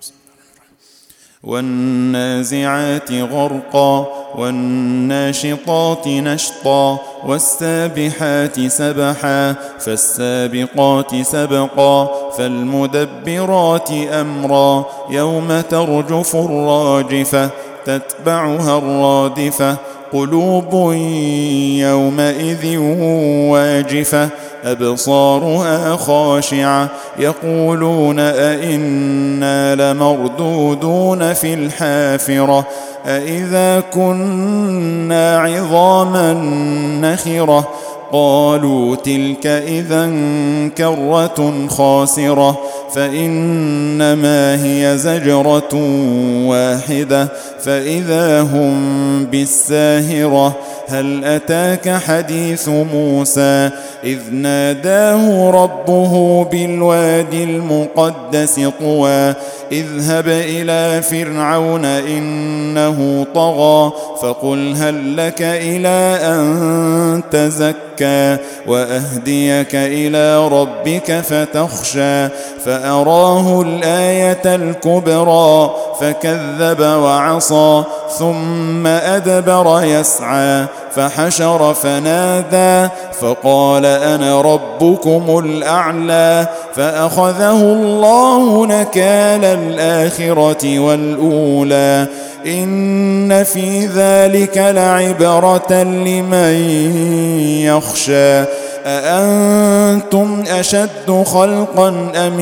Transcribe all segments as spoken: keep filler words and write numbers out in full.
والنازعات غرقا والناشطات نشطا والسابحات سبحا فالسابقات سبقا فالمدبرات أمرا يوم ترجف الراجفة تتبعها الرادفة قلوب يومئذ واجفة أبصارها خاشعة يقولون أئنا لمردودون في الحافرة أئذا كنا عظاما نخرة قالوا تلك إذا كرة خاسرة فإنما هي زجرة واحدة فإذا هم بالساهرة هل أتاك حديث موسى إذ ناداه ربه بالوادي المقدس طوى اذهب إلى فرعون إنه طغى فقل هل لك إلى أن تزكى وأهديك إلى ربك فتخشى فأراه الآية الكبرى فكذب وعصى ثم أدبر يسعى فحشر فنادى فقال أنا ربكم الأعلى فأخذه الله نكال الآخرة والأولى إن في ذلك لعبرة لمن يخشى أأنتم أشد خلقا أم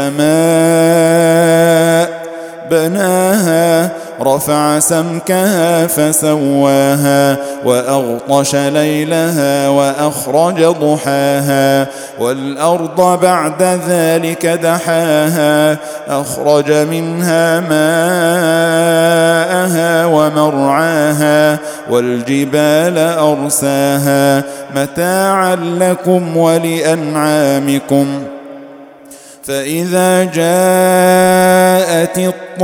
السماء بناها رفع سمكها فسواها وأغطش ليلها وأخرج ضحاها والأرض بعد ذلك دحاها أخرج منها ماءها ومرعاها والجبال أرساها متاعا لكم ولأنعامكم فإذا جاءت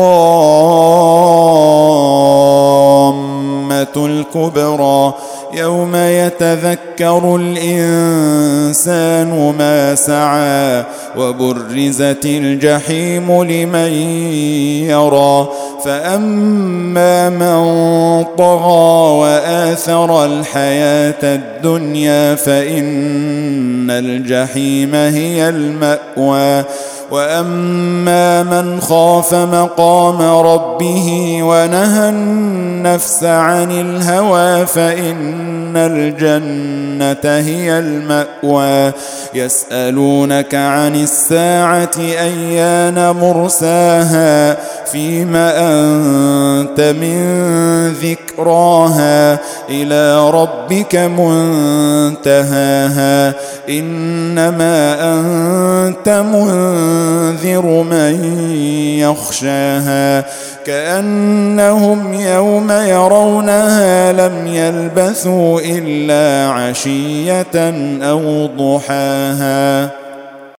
الطامة الكبرى يوم يتذكر الإنسان ما سعى وبرزت الجحيم لمن يرى فأما من طغى وآثر الحياة الدنيا فإن الجحيم هي المأوى وأما من خاف مقام ربه ونهى النفس عن الهوى فإن الجنة هي المأوى يسألونك عن الساعة أيان مرساها فيم أنت من ذكراها إلى ربك منتهاها إنما أنت منذر من يخشاها كأنهم يوم يرونها لم يلبثوا إلا عشية أو ضحاها.